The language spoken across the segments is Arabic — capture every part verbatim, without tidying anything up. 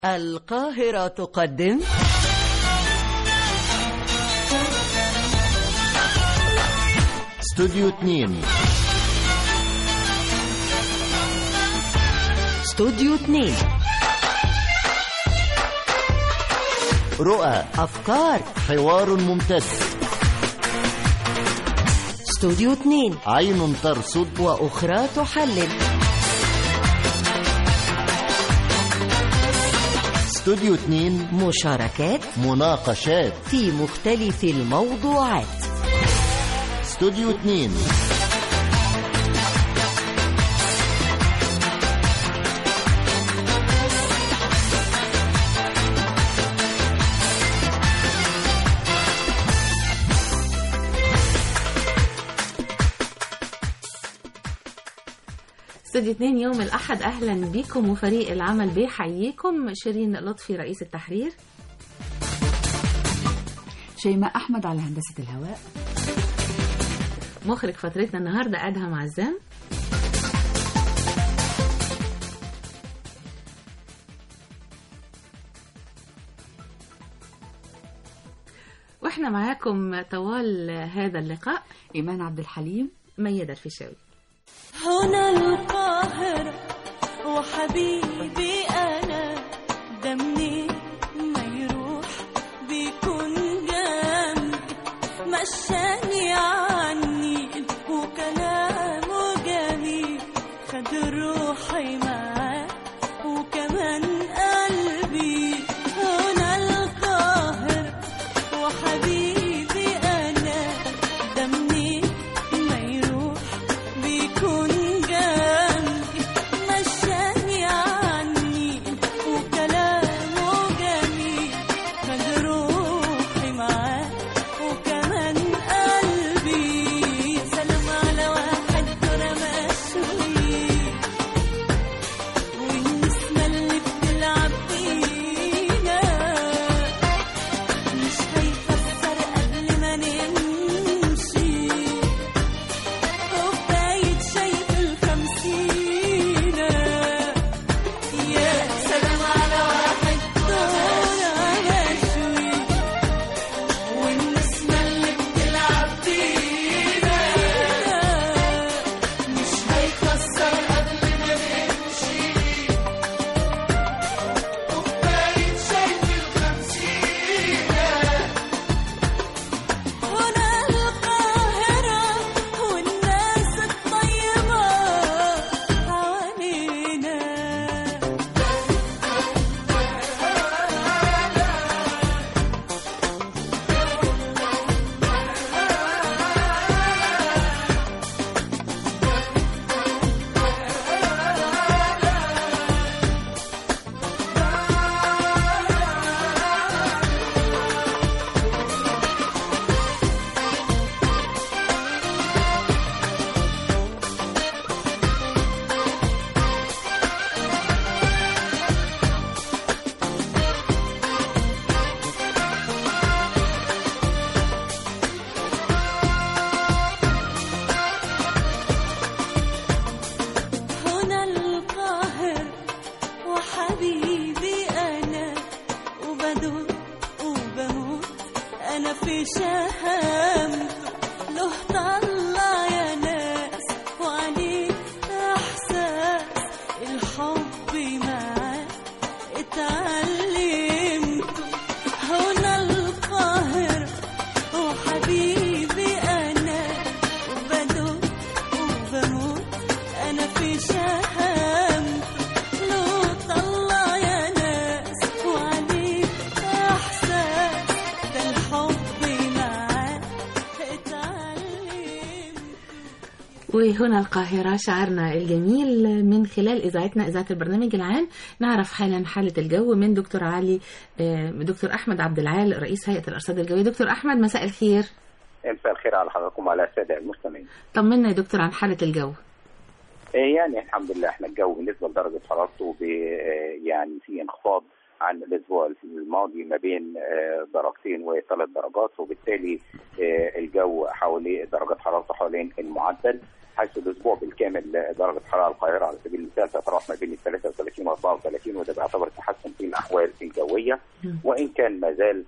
القاهرة تقدم استوديو اثنين. استوديو اثنين. رؤى، أفكار، حوار ممتد. استوديو اثنين. عين ترصد وأخرى تحلل. استوديو اثنين. مشاركات، مناقشات في مختلف الموضوعات. استوديو اثنين. استوديو اثنين يوم الأحد. أهلا بكم وفريق العمل بيحييكم. شيرين لطفي رئيس التحرير، شيماء أحمد على هندسة الهواء، مخرج فترتنا النهاردة أدهم عزام. واحنا معاكم طوال هذا اللقاء إيمان عبد الحليم، ميادة الفيشاوي. هنا القاهرة وحبيبي أنا دمني ما يروح بيكون جنبي، مشاني عني وكلامه جميل، خد روحي معاه وكمان قلبي. هنا القاهرة وحبيبي أنا دمني ما يروح بيكون جنبي، مشاني عني وكلامه جميل، خد روحي معاه وكمان قلبي. سلام على واحد كرة مشوي والنسمة اللي بتلعب بينا، مش هيكسر قبل ما نمشي، كوباية شاي في الخمسينة. يا سلام على واحد كرة مشوي والنسمة اللي بتلعب بينا، مش هيكسر قبل ما نمشي، كوباية شاي في الخمسينة. هنا القاهرة والناس الطيبة حوالينا. هنا القاهرة وحبيبي أنا وبدوق وبموت أنا في شهامته، له طلع يا ناس وعليه إحساس الحب معاه اتعلمته. هنا القاهرة وحبيبي أنا وبدوق وبموت أنا في شهامته، له طلع يا ناس وعليه إحساس ده الحب معاه اتعلمته. وهنا القاهرة شعرنا الجميل من خلال إذاعتنا إذاعة البرنامج العام. نعرف حالا حالة الجو من دكتور علي آه، دكتور أحمد عبد العال رئيس هيئة الأرصاد الجوية. دكتور أحمد مساء الخير. مساء الخير على حضراتكم وعلى السادة المستمعين. طمنا يا دكتور عن حالة الجو. إيه يعني الحمد لله احنا الجو بالنسبة لدرجة حرارته ب- يعني في انخفاض عن الاسبوع الماضي ما بين درجتين وثلاث درجات، وبالتالي الجو حوالي درجه حرارته حوالين المعدل، حيث الاسبوع بالكامل درجه حراره القاهره على سبيل المثال تتراوح ما بين ثلاثة وثلاثين و أربعة وثلاثين، وده بيعتبر تحسن في الاحوال الجويه، وان كان ما زال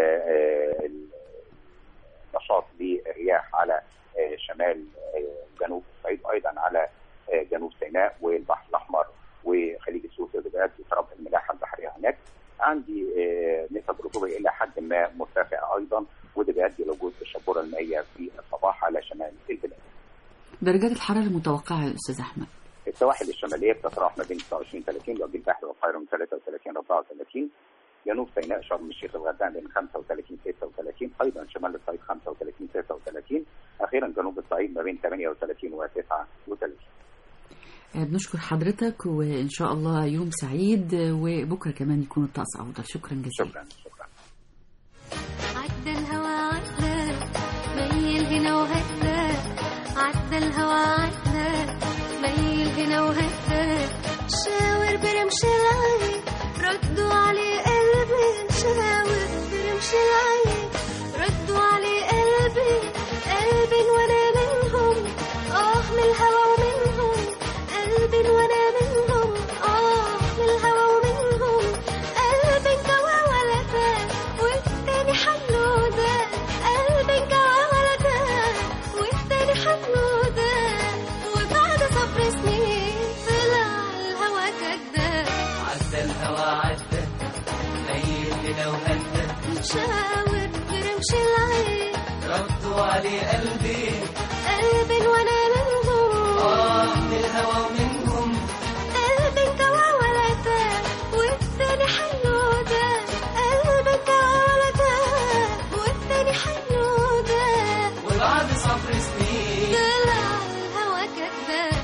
نشاط للرياح على شمال جنوب الصعيد، ايضا على جنوب سيناء والبحر الاحمر وخليج السويس وبلاد بسبب الملاحه البحريه هناك. عندي نسب رطوبه الى حد ما مرتفعه ايضا، وده بيؤدي لوجود الشبوره المائيه في الصباح على شمال البلاد. درجات الحراره المتوقعه يا استاذ احمد؟ السواحل الشماليه بتتراوح ما بين تسعة وعشرين ثلاثين، وجه البحر والقاهره من ثلاثة وثلاثين أربعة وثلاثين، جنوب سيناء شرم الشيخ الغردقه من خمسة وثلاثين ستة وثلاثين، ايضا شمال الصعيد خمسة وثلاثين ستة وثلاثين، اخيرا جنوب الصعيد ما بين ثمانية وثلاثين وتسعة وثلاثين. بنشكر حضرتك وإن شاء الله يوم سعيد، وبكرة كمان يكون الطقس أفضل. شكرا جزيلا. شكرا شكرا. عدى الهوى عدى ميل هنا وهدى، عدى الهوى عدى ميل هنا وهدى، شاور برمش العين ردوا عليه قلبي، شاور برمش العين ردوا عليه قلبي، قلبي وانا منهم اه من الهوى ومنهم، قلبي وانا منهم اه من الهوى ومنهم، قلبي انكوى ولا فات والتاني حنودة، قلبي انكوى ولا فات والتاني حنودة، وبعد صبر سنين طلع الهوى كداب، عدى الهوى عدى ميل هنا وهدى، شاور برمش العين ردوا عليه قلبي، قلبي وانا منهم اه من الهوى ومنهم، قلبي انكوى ولا فات والتاني حنودة، قلبي انكوى ولا فات والتاني حنودة، وبعد صبر سنين طلع الهوى كداب.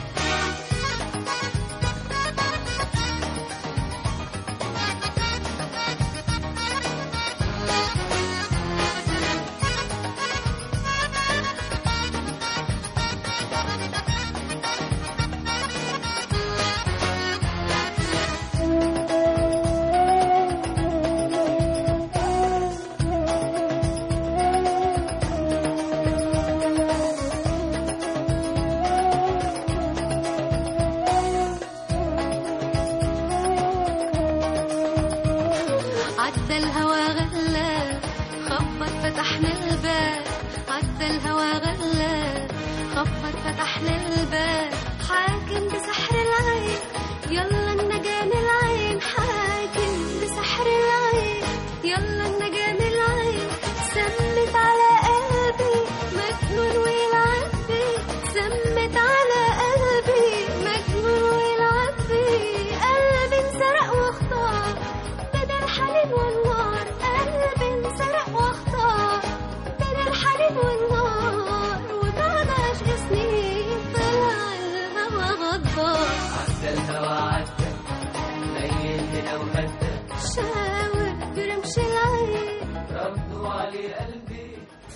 عدى الهوى غلا خبط فتحنا الباب، عدى الهوى غلا خبط فتحنا الباب، حاكم بسحر العين يلا النجاة من العين، حاكم بسحر العين يلا النجاة من العين، سمت على قلبي مجنون ويلعب بي، سمت على قلبي مجنون ويلعب بي، قلبي انسرق واختار بدل الحنين والنار، قلبي انسرق واختار بدل الحنين والنار، وبعد عشر سنين طلع الهوى غدار، عدى الهوى عدى ميل هنا وهدى، شاور برمش العين ردوا عليه قلبي.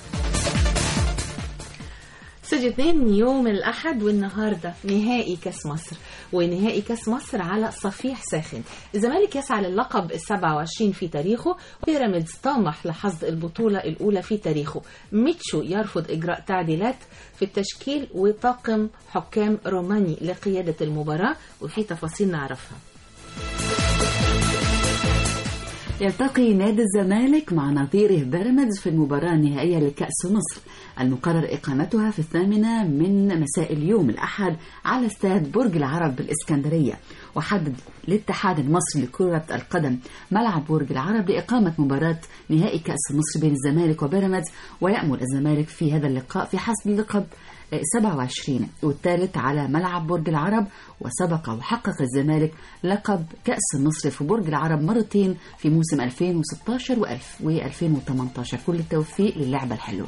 استوديو اثنين يوم الأحد، والنهاردة نهائي كاس مصر، ونهائي كاس مصر على صفيح ساخن. الزمالك يسعى للقب السابع والعشرين في تاريخه، بيراميدز طامح لحصد البطولة الأولى في تاريخه، ميتشو يرفض إجراء تعديلات في التشكيل، وطاقم حكام روماني لقيادة المباراة، وفي تفاصيل نعرفها. يلتقي نادي الزمالك مع نظيره بيراميدز في المباراة النهائية لكأس مصر المقرر إقامتها في الثامنة من مساء اليوم الأحد على استاد برج العرب بالإسكندرية. وحدد الاتحاد المصري لكرة القدم ملعب برج العرب لإقامة مباراة نهائي كأس مصر بين الزمالك وبيراميدز، ويأمل الزمالك في هذا اللقاء في حصد اللقب سبعة وعشرين والثالث على ملعب برج العرب. وسبق وحقق الزمالك لقب كأس مصر في برج العرب مرتين في موسم ألفين وستة عشر وألفين وثمانية عشر. كل التوفيق للعبة الحلوة.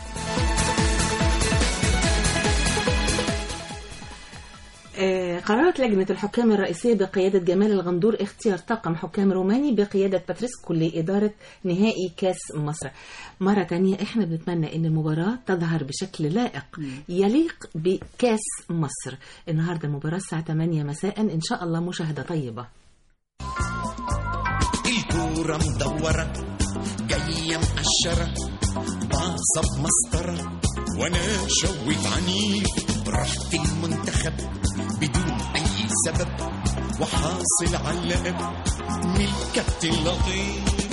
قررت لجنة الحكام الرئيسية بقيادة جمال الغندور اختيار طاقم حكام روماني بقيادة باتريسكو لإدارة نهائي كاس مصر. مرة تانية احنا بنتمنى ان المباراة تظهر بشكل لائق يليق بكاس مصر. النهاردة المباراة الساعة ثمانية مساء، ان شاء الله مشاهدة طيبة. صورة مدورة جاية مقشرة باصة بمسطرة وانا شويت عنيف رحت المنتخب بدون اي سبب وحاصل على اللقب من الكابتن لطيف.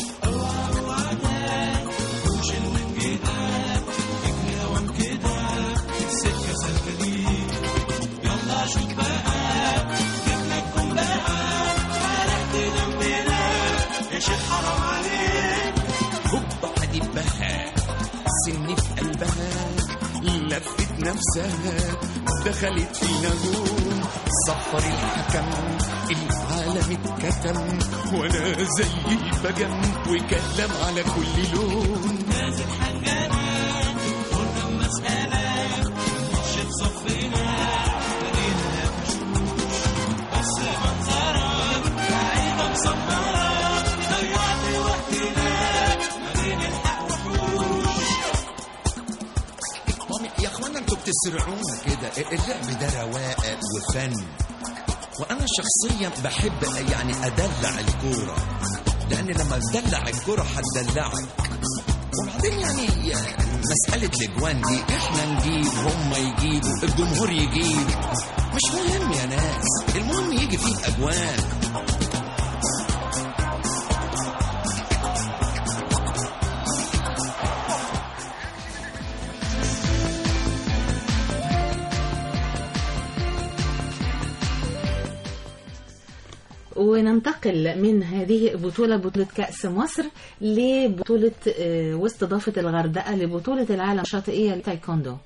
سني في قلبها لفت نفسها دخلت في نجوم صفر الحكم العالم اتكتم وانا زي البجم وكلم على كل لون نازل حجانات قلنا مسألة مش في صفنا لقينا مشوش بس منظرك عينك مصمرة ضيعت وقتنا ما بين الحق وحوش. يا اخوانا انتوا بتسرعونا كده اللعب ده رواقه وفن وانا شخصيا بحب يعني ادلع الكوره لان لما تدلع الكوره هتدلعك وبعدين يعني مساله الاجوان دي احنا نجيب هم يجيبوا الجمهور يجيب مش مهم يا ناس المهم يجي فيه اجوان. وننتقل من هذه البطولة بطولة كأس مصر لبطولة واستضافة الغردقة لبطولة العالم الشاطئية للتايكوندو.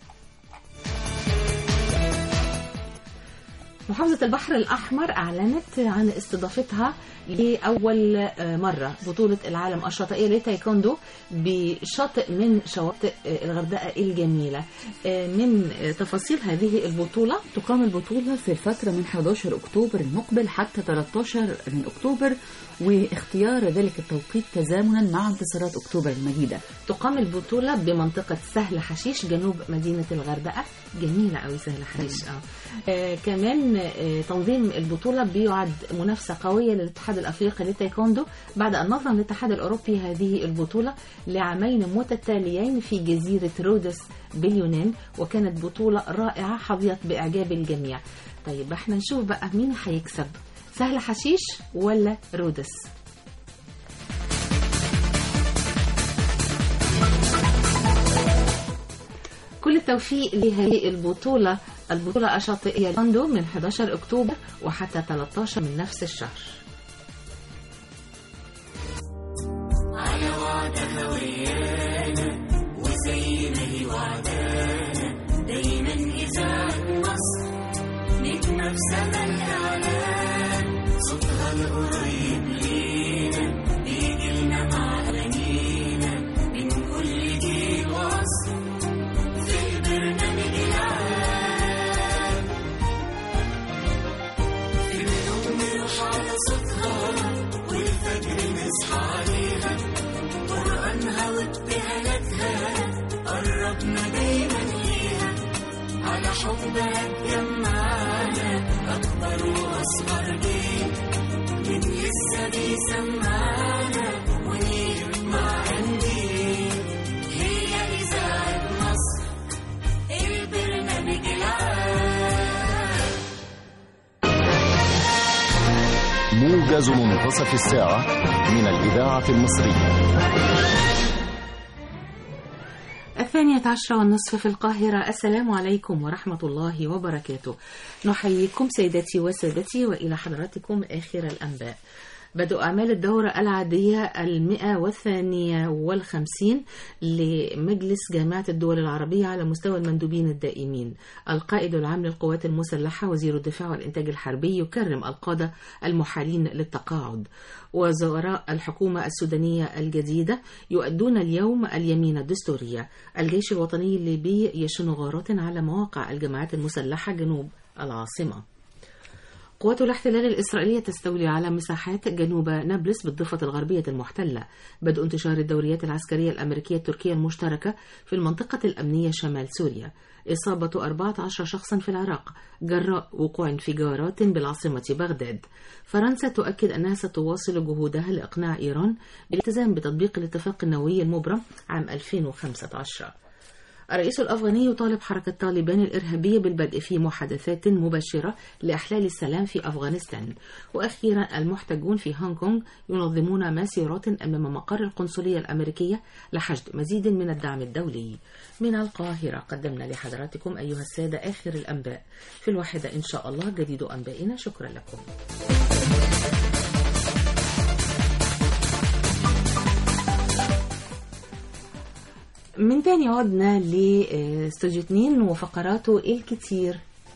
محافظة البحر الأحمر أعلنت عن استضافتها لأول مرة بطولة العالم الشاطئية للتايكوندو بشاطئ من شواطئ الغردقة الجميلة. من تفاصيل هذه البطولة تقام البطولة في الفترة من أحد عشر أكتوبر المقبل حتى ثلاثة عشر من أكتوبر واختيار ذلك التوقيت تزامنا مع انتصارات أكتوبر المجيدة. تقام البطولة بمنطقة سهل حشيش جنوب مدينة الغردقة. جميلة أوي سهل حشيش. آه. آه كمان آه تنظيم البطولة بيعد منافسة قوية للاتحاد الأفريقي للتايكوندو بعد أن نظم الاتحاد الأوروبي هذه البطولة لعامين متتاليين في جزيرة رودس باليونان وكانت بطولة رائعة حظيت بإعجاب الجميع. طيب احنا نشوف بقى مين هيكسب سهل حشيش ولا رودس. كل التوفيق لهذه البطولة البطولة الشاطئية لندن من أحد عشر أكتوبر وحتى ثلاثة عشر من نفس الشهر. على وعدها ويانا وزي ما هي وعدانا دايما إذاعة مصر نجمة في سما الإعلام صوتها القريب لينا بيجيلنا مع أغانينا من كل جيل وعصر في البرنامج العام في اليوم نروح على صوتها والفجر نصحى عليها قرآنها وابتهالاتها قربنا دايما ليها على حبها اتجمعنا أكبر وأصغر جيل من لسه بيسمعنا ونيجي مع قنديل هي إذاعة مصر البرنامج العام. موجز منتصف الساعة من الإذاعة المصرية. الثانية عشرة والنصف في القاهرة. السلام عليكم ورحمة الله وبركاته. نحييكم سيداتي وسادتي وإلى حضراتكم آخر الأنباء. بدء أعمال الدورة العادية المئة والثانية والخمسين لمجلس جامعة الدول العربية على مستوى المندوبين الدائمين. القائد العام للقوات المسلحة وزير الدفاع والإنتاج الحربي يكرم القادة المحالين للتقاعد. وزراء الحكومة السودانية الجديدة يؤدون اليوم اليمين الدستورية. الجيش الوطني الليبي يشن غارات على مواقع الجماعات المسلحة جنوب العاصمة. قوات الاحتلال الإسرائيلية تستولي على مساحات جنوب نابلس بالضفة الغربية المحتلة. بدء انتشار الدوريات العسكرية الأمريكية التركية المشتركة في المنطقة الأمنية شمال سوريا. إصابة أربعة عشر شخصا في العراق جراء وقوع انفجارات بالعاصمة بغداد. فرنسا تؤكد أنها ستواصل جهودها لإقناع إيران بالالتزام بتطبيق الاتفاق النووي المبرم عام ألفين وخمسة عشر. الرئيس الأفغاني يطالب حركة طالبان الإرهابية بالبدء في محادثات مباشرة لإحلال السلام في أفغانستان. وأخيرا المحتجون في هونغ كونغ ينظمون مسيرات أمام مقر القنصلية الأمريكية لحشد مزيد من الدعم الدولي. من القاهرة قدمنا لحضراتكم أيها السادة آخر الأنباء. في الواحدة إن شاء الله جديد أنبائنا. شكرا لكم. من تاني عدنا لاستوديو اتنين وفقراته الكتير.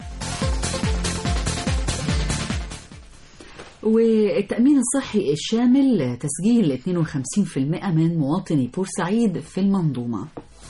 والتأمين الصحي الشامل تسجيل اثنين وخمسين بالمئة من مواطني بورسعيد في المنظومة.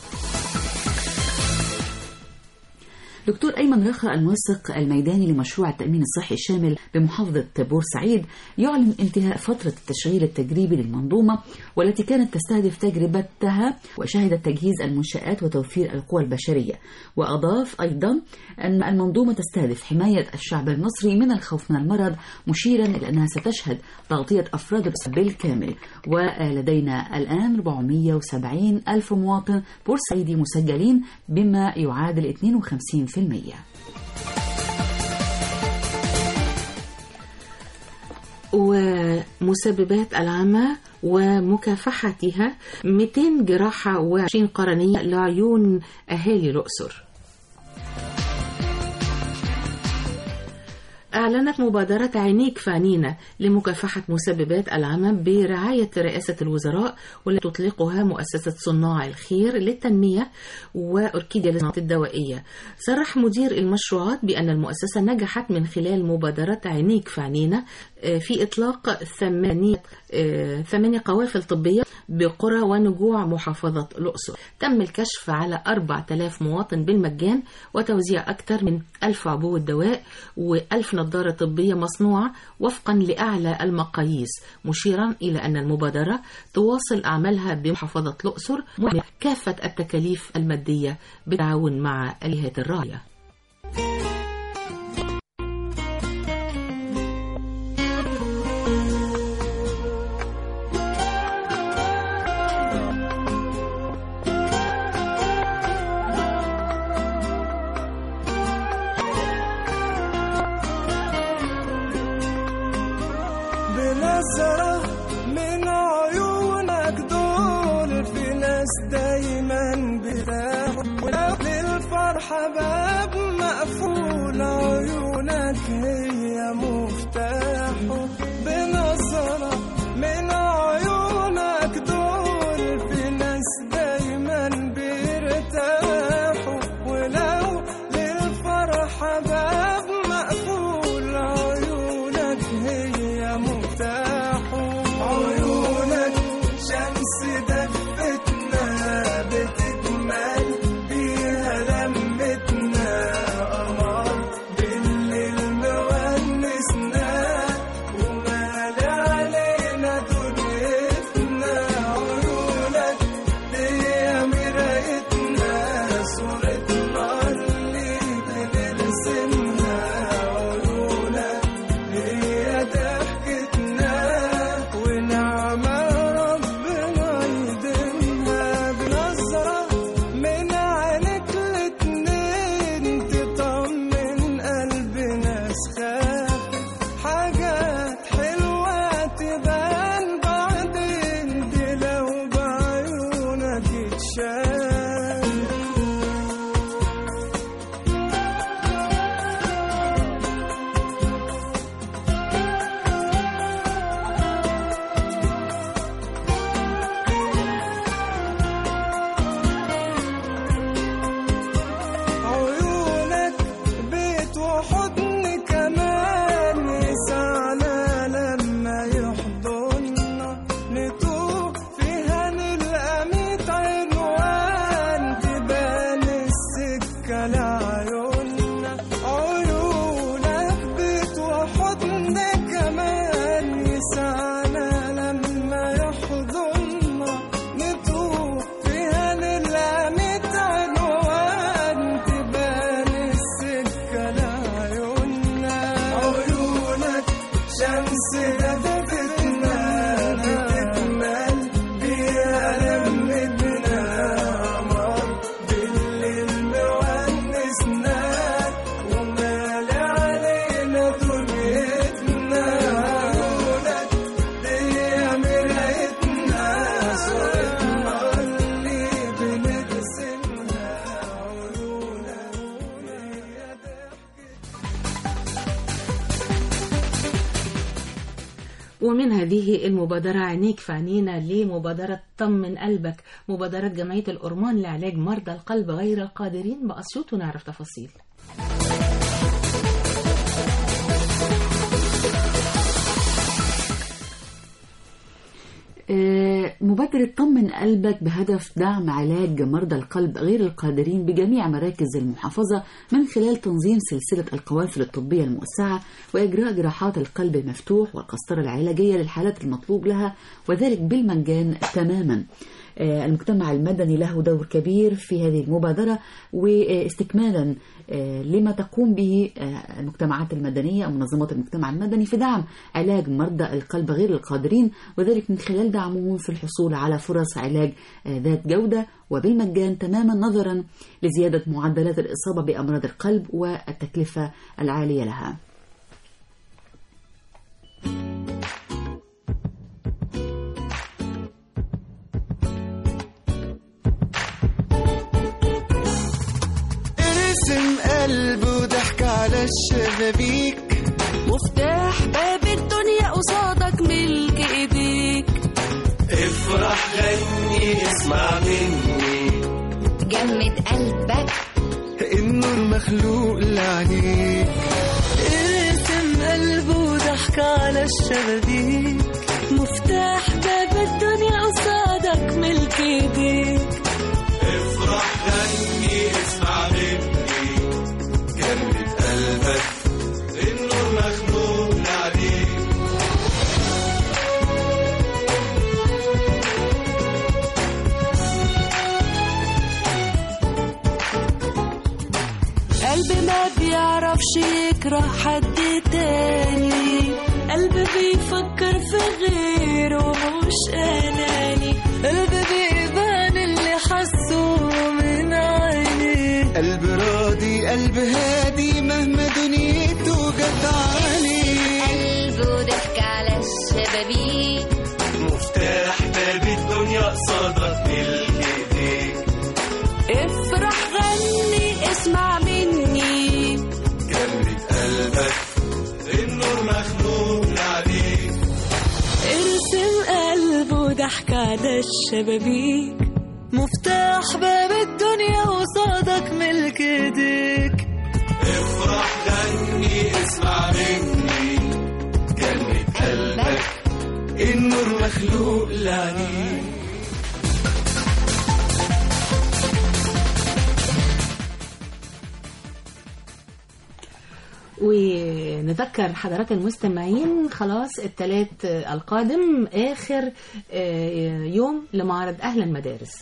دكتور أيمن رخا المنسق الميداني لمشروع التأمين الصحي الشامل بمحافظة بورسعيد يعلن انتهاء فترة التشغيل التجريبي للمنظومة والتي كانت تستهدف تجربتها وشهدت تجهيز المنشآت وتوفير القوى البشرية. وأضاف أيضا أن المنظومة تستهدف حماية الشعب المصري من الخوف من المرض، مشيرا إلى أنها ستشهد تغطية أفراد بالكامل. ولدينا الآن أربعمئة وسبعين ألف مواطن بورسعيدي مسجلين بما يعادل اثنين وخمسين بالمئة. ومسببات العمى ومكافحتها مئتين جراحة وعشرين قرنية لعيون أهالي الأقصر. أعلنت مبادرة عينيك فعنينا لمكافحة مسببات العمى برعاية رئاسة الوزراء، والتي تطلقها مؤسسة صناع الخير للتنمية وأوركيديا للصناعات الدوائية. صرح مدير المشروعات بأن المؤسسة نجحت من خلال مبادرة عينيك فعنينا في إطلاق ثمانية ثمانية قوافل طبية بقرى ونجوع محافظة الأقصر. تم الكشف على أربعة آلاف مواطن بالمجان وتوزيع أكثر من ألف عبوة دواء وألف نظارة طبية مصنوعة وفقا لأعلى المقاييس، مشيرا إلى أن المبادرة تواصل أعمالها بمحافظة الأقصر كافة التكاليف المادية بالتعاون مع الجهات الراعية. بنظرة من عيونك دول في ناس دايما بتاعوا للفرحة باب مقفول، عيونك هي مفتاحه. بنظرة من عيونك دول في ناس دايما بيرتاحوا، ولو للفرحة باب مقفول عيونك هي مفتاحه. عيونك شمس دفتنا بتجمل بيها لمتنا، قمر بالليل موالي ومن هذه المبادرة عينيك في عينينا لمبادرة طمن قلبك، مبادرة جمعية الأورمان لعلاج مرضى القلب غير القادرين بأسيوط، ونعرف تفاصيل. مبادرة طمن قلبك بهدف دعم علاج مرضى القلب غير القادرين بجميع مراكز المحافظة من خلال تنظيم سلسلة القوافل الطبية الموسعة وإجراء جراحات القلب المفتوح والقسطرة العلاجية للحالات المطلوب لها، وذلك بالمجان تماما. المجتمع المدني له دور كبير في هذه المبادرة، واستكمالا لما تقوم به المجتمعات المدنية أو منظمات المجتمع المدني في دعم علاج مرضى القلب غير القادرين، وذلك من خلال دعمهم في الحصول على فرص علاج ذات جودة وبالمجان تماما، نظرا لزيادة معدلات الإصابة بأمراض القلب والتكلفة العالية لها. قلبه ضحك على الشبابيك، مفتاح باب الدنيا قصادك ملك ايديك. افرح غني اسمع مني، جمد قلبك النور مخلوق لعينيك. ارسم قلبه ضحك على الشبابيك، مفتاح باب الدنيا قصادك ملك ايديك. افرح غني اسمع مني، جمد قلبك النور مخلوق لعينيك. قلب ما بيعرفش يكره حد تاني، قلب بيفكر في غيره مش أناني، قلب بيبان اللي حسه من عينيه. قلب راضي قلب هادي مهما دنيته جت عليه. قلبه ضحك على الشبابيك، مفتاح باب الدنيا قصادك ملك ايديك. افرح غني اسمع مني، جمد قلبك النور مخلوق لعينيك. ارسم قلبه ضحك على الشبابيك، مفتاح باب الدنيا قصادك ملك ايديك. افرح غني اسمع مني، جمد قلبك النور مخلوق لعينيك. ونذكر حضرات المستمعين خلاص الثلاث القادم آخر يوم لمعرض أهل المدارس.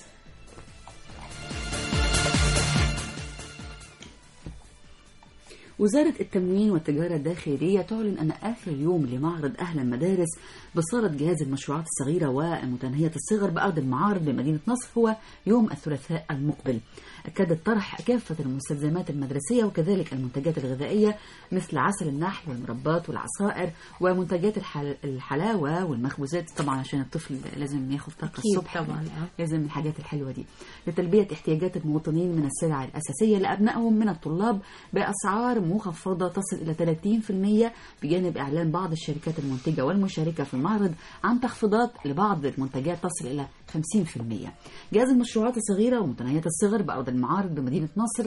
وزارة التموين والتجارة الداخلية تعلن أن آخر يوم لمعرض أهل المدارس بصالة جهاز المشروعات الصغيرة ومتناهية الصغر بأرض المعارض بمدينة نصر هو يوم الثلاثاء المقبل. أكدت طرح كافة المستلزمات المدرسية وكذلك المنتجات الغذائية مثل عسل النحل والمربات والعصائر ومنتجات الحل... الحلاوة والمخبوزات، طبعا عشان الطفل لازم ياخد طاقة الصبح، طبعا لازم الحاجات الحلوة دي، لتلبية احتياجات المواطنين من السلع الأساسية لأبنائهم من الطلاب بأسعار مخفضة تصل إلى ثلاثين بالمئة، بجانب إعلان بعض الشركات المنتجة والمشاركة في المعرض عن تخفيضات لبعض المنتجات تصل إلى خمسين بالمئة. جهاز المشروعات الصغيرة ومتناهية الصغر بأرض المعارض بمدينة نصر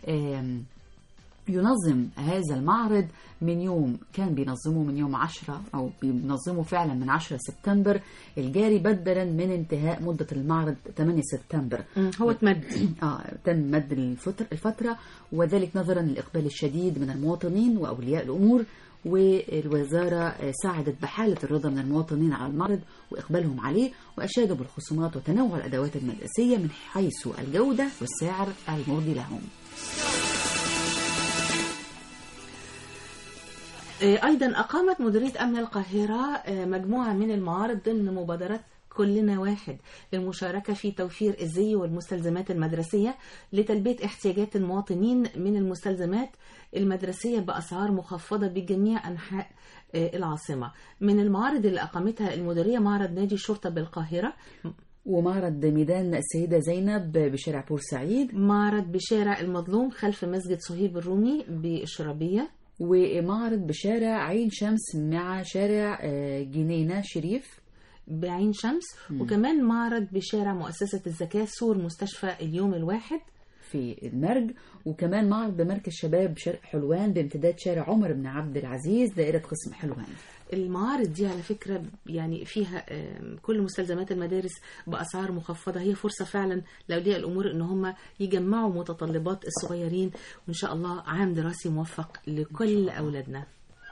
ينظم هذا المعرض من يوم كان بينظمه من يوم عشرة أو بينظمه فعلا من عشرة سبتمبر الجاري بدلا من انتهاء مدة المعرض ثمانية سبتمبر. هو تمد آه تم مد الفترة, الفترة وذلك نظرا للإقبال الشديد من المواطنين وأولياء الأمور، والوزارة ساعدت بحالة الرضا من المواطنين على المعرض وإقبالهم عليه، وأشادوا بالخصومات وتنوع الأدوات المدرسية من حيث الجودة والسعر المرضي لهم. أيضا أقامت مديرية أمن القاهرة مجموعة من المعارض ضمن مبادرات كلنا واحد للمشاركة في توفير الزي والمستلزمات المدرسية لتلبية احتياجات المواطنين من المستلزمات المدرسية بأسعار مخفضة بجميع أنحاء العاصمة. من المعارض اللي أقامتها المديرية معرض نادي الشرطة بالقاهرة، ومعرض ميدان السيدة زينب بشارع بورسعيد، معرض بشارع المظلوم خلف مسجد صهيب الرومي بالشرابية، ومعرض بشارع عين شمس مع شارع آه، جنينة شريف بعين شمس. مم. وكمان معرض بشارع مؤسسة الزكاة سور مستشفى اليوم الواحد في المرج. وكمان معرض بمركز شباب شرق حلوان بامتداد شارع عمر بن عبد العزيز دائرة قسم حلوان. المعارض دي على فكرة يعني فيها آم، كل مستلزمات المدارس بأسعار مخفضة. هي فرصة فعلا لأولياء الأمور إن هم يجمعوا متطلبات الصغيرين، وإن شاء الله عام دراسي موفق لكل أولادنا.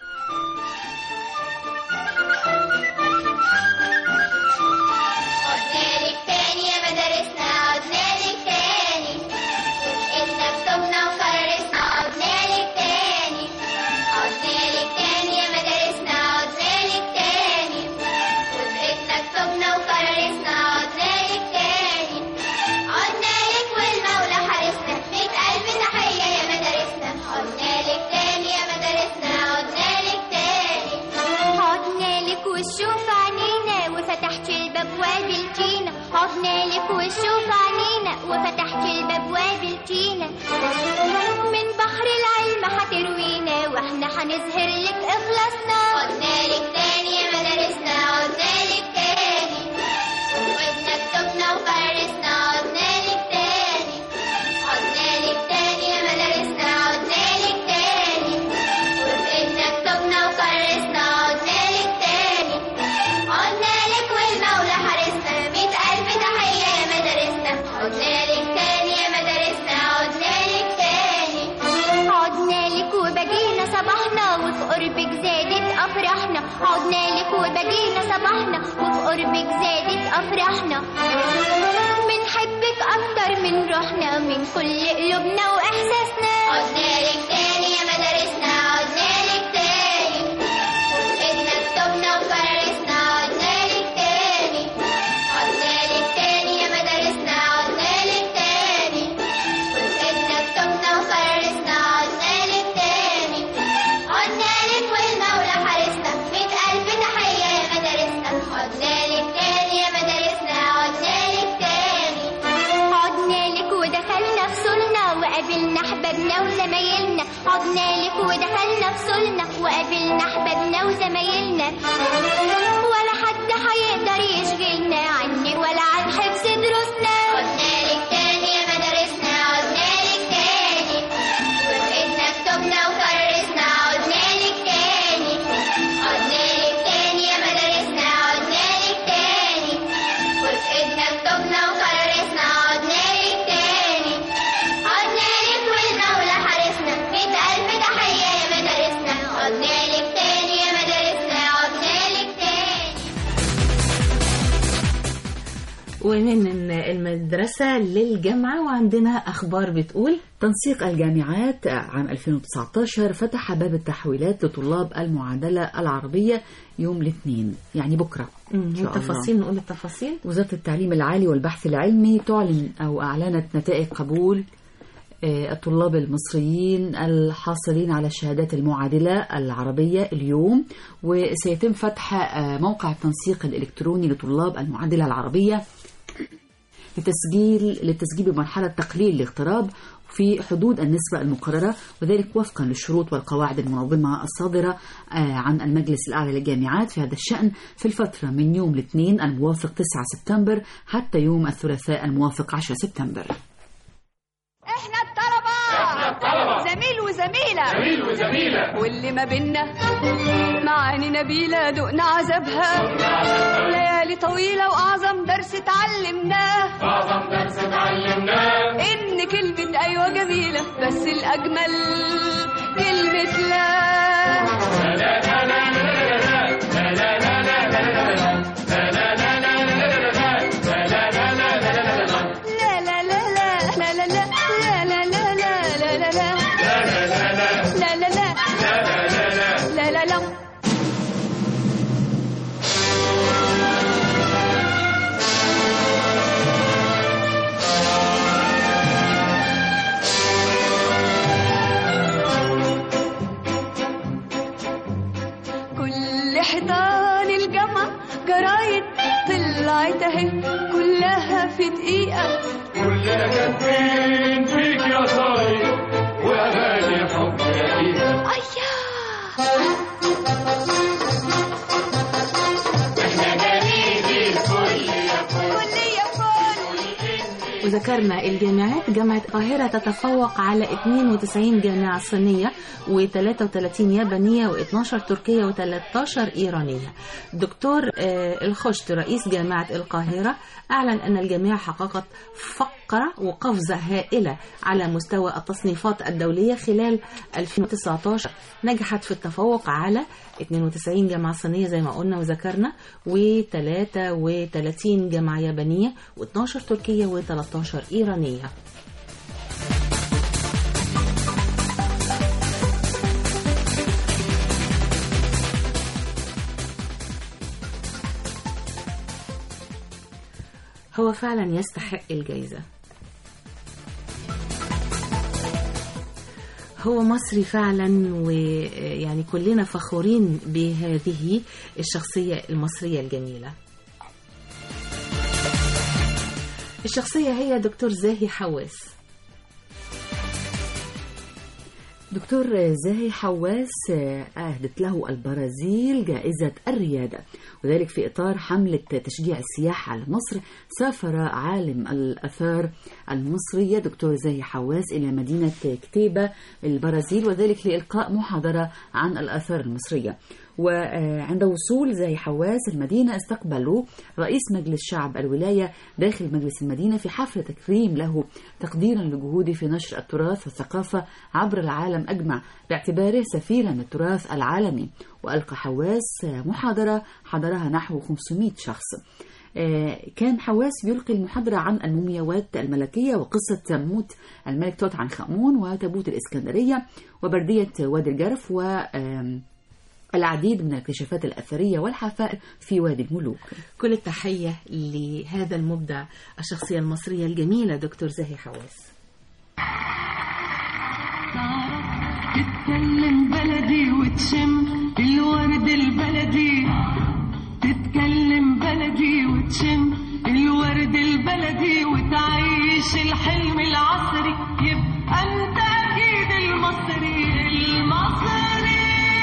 عدنا لك وشوف عنينا وفتحت الباب وقابلتينا من بحر العلم هتروينا واحنا هنظهر لك اخلاصنا. عدنا لك تاني يا مدارسنا، عدنا لك تاني وابنا كتبنا وفرسنا. عدنا لك تاني، عدنا لك تاني يا مدارسنا، عدنا لك تاني وابنا كتبنا وفرسنا. عدنا لك تاني، عدنا لك والمولى حارسنا. ميت ألف تحية يا مدارسنا. عدنا لك تاني يا مدارسنا، عدنا لك تاني. عدنا لك وبدينا صباحنا وفي قربك زادت أفراحنا. عدنا لك وبدينا صباحنا وفي قربك زادت أفراحنا. بنحبك أكتر من روحنا من كل قلوبنا وإحساسنا. عدنا لك تاني يا مدارسنا، عدنا لك تاني إدنا كتبنا وفرسنا. عدنا لك تاني، عدنا لك تاني يا مدارسنا، عدنا لك تاني إدنا كتبنا وفرسنا. عدنا لك تاني، عدنا لك والمولى حارسنا. ميت ألف تحية يا مدارسنا. عدنا لك تاني يا مدارسنا، عدنا لك تاني. عدنا لك ودخلنا فصولنا وقابلنا أحبابنا وزمايلنا. عدنا لك ودخلنا فصولنا وقابلنا أحبابنا وزمايلنا. ولا حد هيقدر يشغلنا عني ولا عن حفظ دروسنا. عدنا لك تاني يا مدارسنا، عدنا لك تاني وبقيتنا كتبنا وفرسنا. عدنا لك تاني، عدنا لك تاني يا مدارسنا، عدنا لك تاني وبقيتنا كتبنا وفرسنا. عدنا لك تاني، عدنا لك والمولى حارسنا. ميت ألف تحية يا مدارسنا. عدنا لك تاني يا مدارسنا، عدنا لك تاني. ومن المدرسة للجامعة وعندنا أخبار بتقول تنسيق الجامعات عام ألفين وتسعة عشر فتح باب التحويلات لطلاب المعادلة العربية يوم الاثنين يعني بكرة. التفاصيل نقول التفاصيل. وزارة التعليم العالي والبحث العلمي تعلن أو أعلنت نتائج قبول الطلاب المصريين الحاصلين على الشهادات المعادلة العربية اليوم، وسيتم فتح موقع التنسيق الإلكتروني لطلاب المعادلة العربية لتسجيل للتسجيل بمرحلة تقليل الاغتراب في حدود النسبة المقررة، وذلك وفقا للشروط والقواعد المنظمة الصادرة عن المجلس الأعلى للجامعات في هذا الشأن في الفترة من يوم الاثنين الموافق تسعة سبتمبر حتى يوم الثلاثاء الموافق عشرة سبتمبر. احنا الطلبة، احنا الطلبة، زميل وزميلة، زميل وزميلة، واللي ما بينا معاني نبيلة دقنا عذابها. ليالي طويلة وأعظم درس اتعلمناه، أعظم درس اتعلمناه إن كلمة أيوة جميلة بس الأجمل كلمة لا. لا لا لا لا لا لا لا لا لا حيطان الجامعة جرايد طلعت اهي كلها في دقيقة، كلنا كاتبين فيك يا صايد وأغاني حب رقيقة. أيا وذكرنا الجامعات. جامعة القاهرة تتفوق على اثنين وتسعين جامعة صينية وثلاثة وثلاثين يابانية واثناشر تركية وثلاثة عشر إيرانية. دكتور الخشت رئيس جامعة القاهرة أعلن أن الجامعة حققت فقرة وقفزة هائلة على مستوى التصنيفات الدولية خلال ألفين وتسعة عشر. نجحت في التفوق على اثنين وتسعين جامعة صينية زي ما قلنا وذكرنا وثلاثة وثلاثين جامعة يابانية واثناشر تركية وثلاثة عشر إيرانية. هو فعلا يستحق الجائزة. هو مصري فعلا، ويعني كلنا فخورين بهذه الشخصية المصرية الجميلة. الشخصية هي دكتور زاهي حواس. دكتور زاهي حواس أهدت له البرازيل جائزة الريادة، وذلك في إطار حملة تشجيع السياحة على مصر. سافر عالم الآثار المصرية دكتور زاهي حواس إلى مدينة كتيبة البرازيل، وذلك لإلقاء محاضرة عن الآثار المصرية. وعند وصول زاهي حواس المدينة استقبلوا رئيس مجلس شعب الولاية داخل مجلس المدينة في حفل تكريم له تقديرا لجهوده في نشر التراث والثقافة عبر العالم أجمع باعتباره سفيرا للتراث العالمي. وألقى حواس محاضرة حضرها نحو خمسمائة شخص. كان حواس بيلقي المحاضرة عن المومياوات الملكية وقصة موت الملك توت عنخ آمون وتابوت الإسكندرية وبردية وادي الجرف و العديد من الاكتشافات الأثرية والحفائر في وادي الملوك. كل التحية لهذا المبدع، الشخصية المصرية الجميلة دكتور زاهي حواس. تتكلم بلدي وتشم الورد البلدي، تتكلم بلدي وتشم الورد البلدي وتعيش الحلم العصري، يبقى انت اكيد المصري المصري.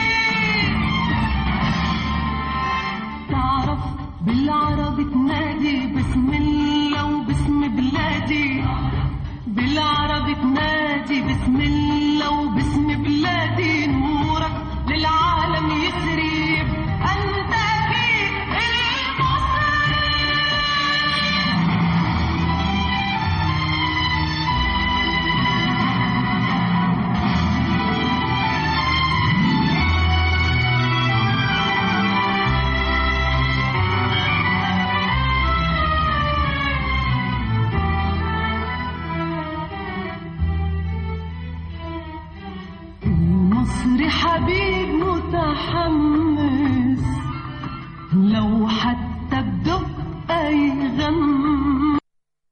تعرف بالعربي تنادي بسم الله وباسم بلادي، بالعربي تنادي بسم الله وباسم بلادي، نورك للعالم يسري، أنت أكيد المصري. المصري حبيب متحمس لو حتى بدق يغم.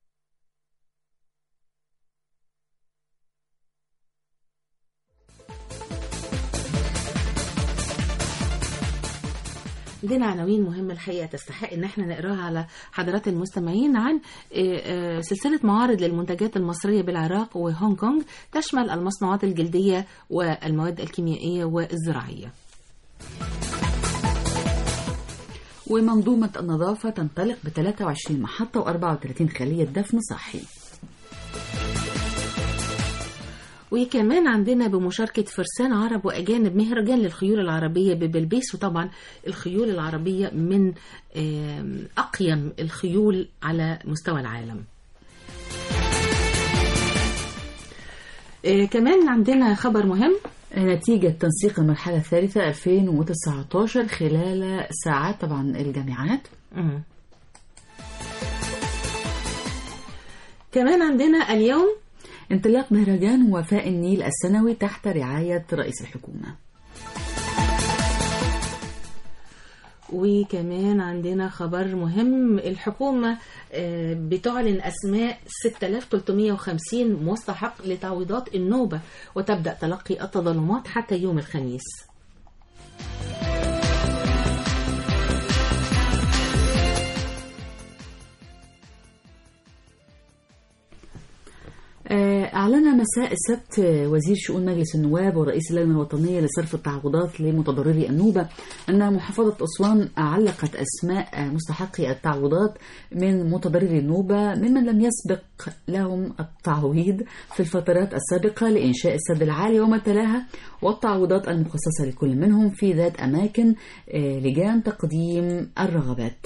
عندنا عناوين مهمة الحقيقة تستحق ان احنا نقراها على حضرات المستمعين عن سلسلة معارض للمنتجات المصرية بالعراق وهونغ كونغ تشمل المصنوعات الجلدية والمواد الكيميائية والزراعية. ومنظومة النظافة تنطلق ب ثلاثة وعشرين محطة وأربعة وثلاثين خلية دفن صحي. وكمان عندنا بمشاركة فرسان عرب وأجانب مهرجان للخيول العربية ببلبيس، وطبعا الخيول العربية من أقيم الخيول على مستوى العالم. كمان عندنا خبر مهم، نتيجة تنسيق المرحلة الثالثة ألفين وتسعة عشر خلال ساعات طبعا الجامعات. م- كمان عندنا اليوم انطلاق مهرجان وفاء النيل السنوي تحت رعاية رئيس الحكومة. وكمان عندنا خبر مهم، الحكومة بتعلن أسماء ستة آلاف وثلاثمائة وخمسين مستحق لتعويضات النوبة، وتبدأ تلقي التظلمات حتى يوم الخميس. أعلن مساء السبت وزير شؤون مجلس النواب ورئيس اللجنة الوطنية لصرف التعويضات لمتضرري النوبة أن محافظة أسوان علقت أسماء مستحقي التعويضات من متضرري النوبة ممن لم يسبق لهم التعويض في الفترات السابقة لإنشاء السد العالي وما تلاها، والتعويضات المخصصة لكل منهم في ذات أماكن لجان تقديم الرغبات.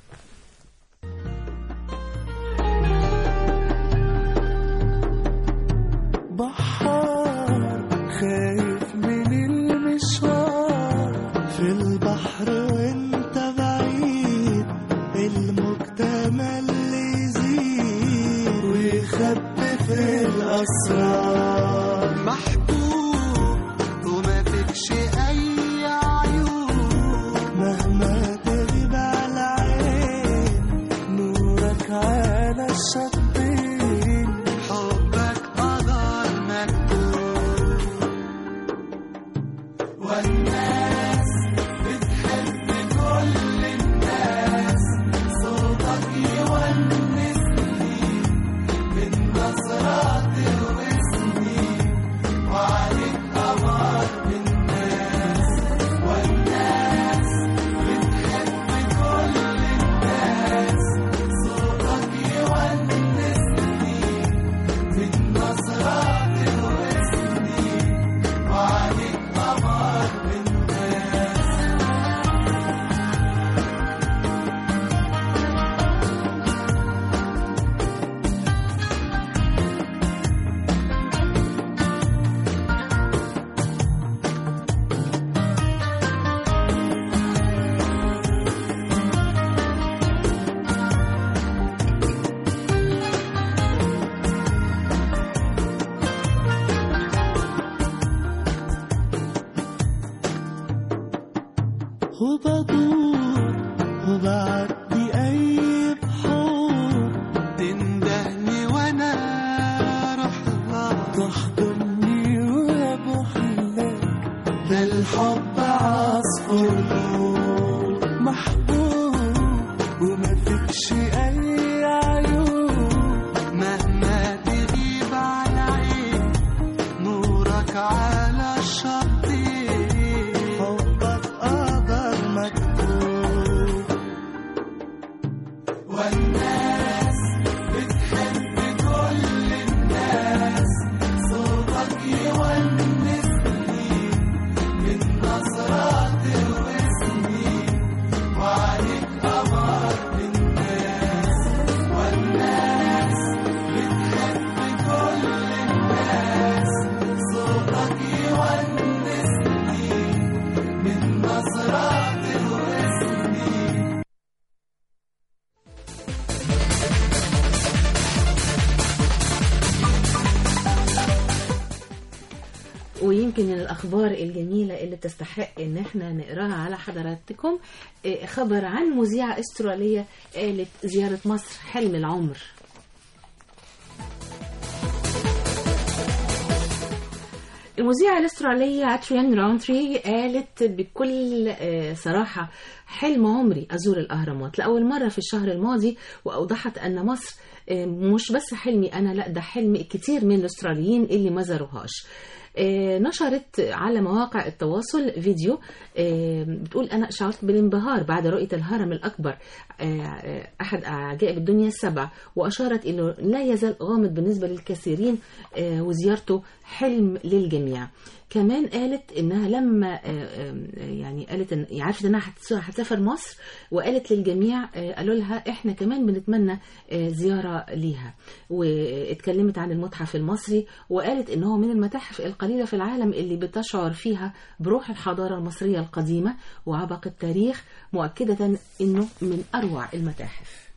بحار خايف من المشوار في البحر وانت بعيد، المجتمع اللي يزيد ويخبي في الأسرار، محبوب وما فيكش أي عيوب، مهما تغيب على عين نورك على الشطين، حبك قدر مكتوب، والناس بتحب كل الناس، صوتك يونسني من نظرات واسمي، وعليك قمر بالناس، والناس بتحب كل الناس، صوتك يونسني من نظرات واسمي، وعليك قمر بالناس. وبدور وبعدي أي بحور، تندهني وأنا أروح لك، تحضني وأبوح لك، ده الحب عصفور نور، محبوب وما فيكش أي عيوب، مهما تغيب على عين نورك على الشطين، حبك قدر مكتوب، والناس بتحب كل الناس، صوتك يونسني من نظرات واسمي، وعليك قمر بالناس، والناس بتحب كل الناس، صوتك يونسني من نظرات واسمي. ويمكن من الأخبار الجميلة اللي تستحق إن احنا نقراها على حضراتكم إيه، خبر عن مذيعة استرالية قالت زيارة مصر حلم العمر. المذيعة الأسترالية عتريان رونتري قالت بكل آه، صراحة حلم عمري أزور الأهرامات لأول مرة في الشهر الماضي، وأوضحت أن مصر آه، مش بس حلمي أنا، لا ده حلم كتير من الأستراليين اللي ما زاروهاش. آه، نشرت على مواقع التواصل فيديو آه، بتقول أنا شعرت بالانبهار بعد رؤية الهرم الأكبر آه، أحد عجائب الدنيا السبع، وأشارت إنه لا يزال غامض بالنسبة للكثيرين آه، وزيارته حلم للجميع. كمان قالت انها لما يعني قالت ان عرفت انها هتسافر مصر، وقالت للجميع قالوا لها احنا كمان بنتمنى زياره ليها، واتكلمت عن المتحف المصري، وقالت انه من المتاحف القليله في العالم اللي بتشعر فيها بروح الحضاره المصريه القديمه وعبق التاريخ، مؤكده انه من اروع المتاحف.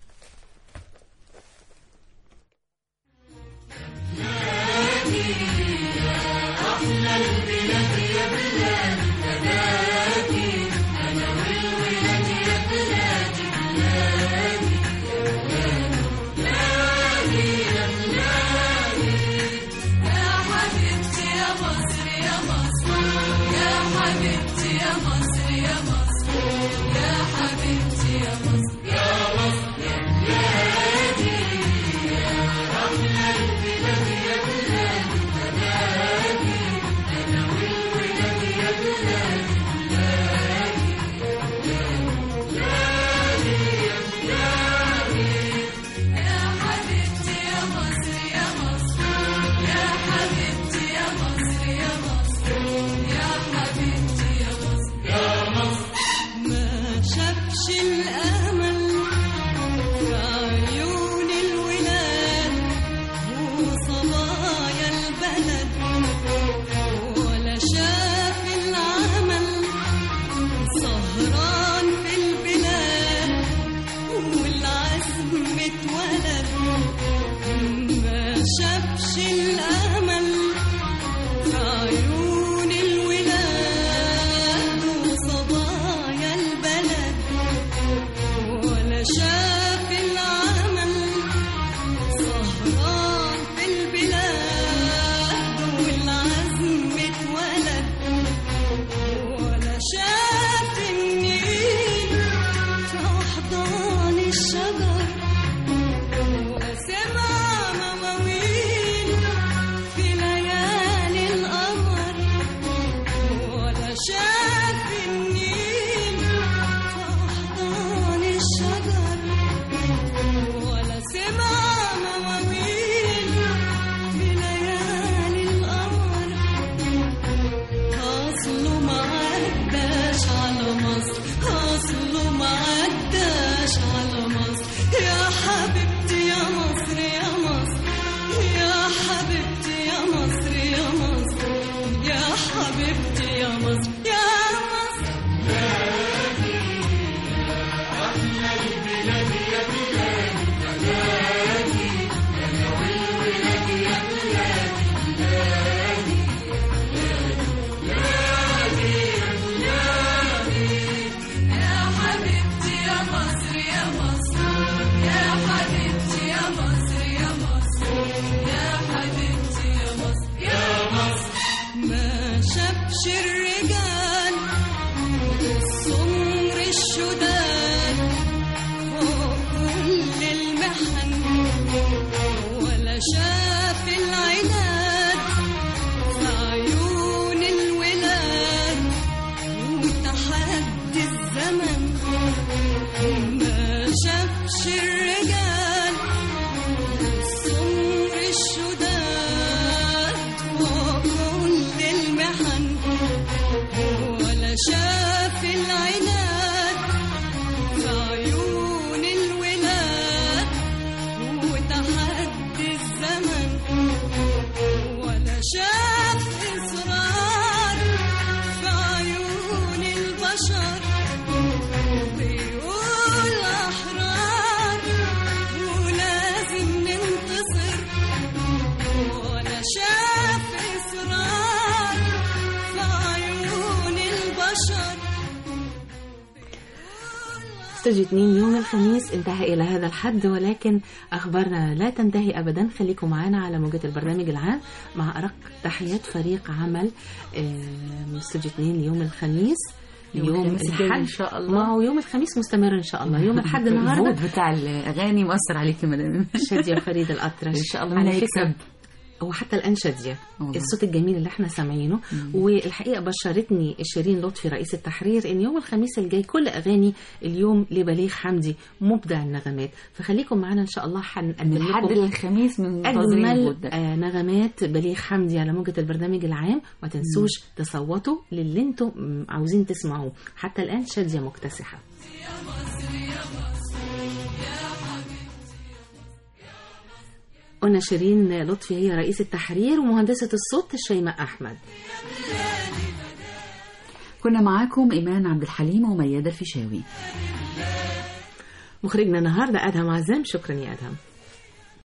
أحلى البلاد يا بلاد بلادي، أنا والولاد يا بلادي بلادي بلادي يا بلادي، يا حبيبتي يا مصر يا مصر، يا حبيبتي يا مصر يا مصر، يا حبيبتي يا مصر يا مصر يا بلادي، يا أحلى البلاد يا بلادي. استوديو اثنين يوم الخميس انتهى إلى هذا الحد، ولكن أخبارنا لا تنتهي أبدا. خليكم معنا على موجة البرنامج العام مع أرق تحيات فريق عمل استوديو اثنين يوم الخميس. يوم الأحد إن شاء الله. ما هو يوم الخميس مستمر إن شاء الله. يوم الأحد النهاردة الفوت بتاع الأغاني مؤثر عليك يا مدام شادية فريد الأطرش إن شاء الله من هيكسب. وحتى الآن شادية الصوت الجميل اللي احنا سامعينه. والحقيقة بشرتني شيرين لطفي رئيس التحرير ان يوم الخميس الجاي كل اغاني اليوم لبليغ حمدي مبدع النغمات، فخليكم معنا ان شاء الله. هنقدم لكم لحد الخميس من اجمل آه نغمات بليغ حمدي على موجة البرنامج العام. ما تنسوش تصوتوا للي انتم عاوزين تسمعوه. حتى الآن شادية مكتسحة. قلنا شيرين لطفي هي رئيس التحرير، ومهندسة الصوت شيماء أحمد. كنا معاكم إيمان عبد الحليم وميادة الفيشاوي. مخرجنا النهاردة أدهم عزام. شكرا يا أدهم.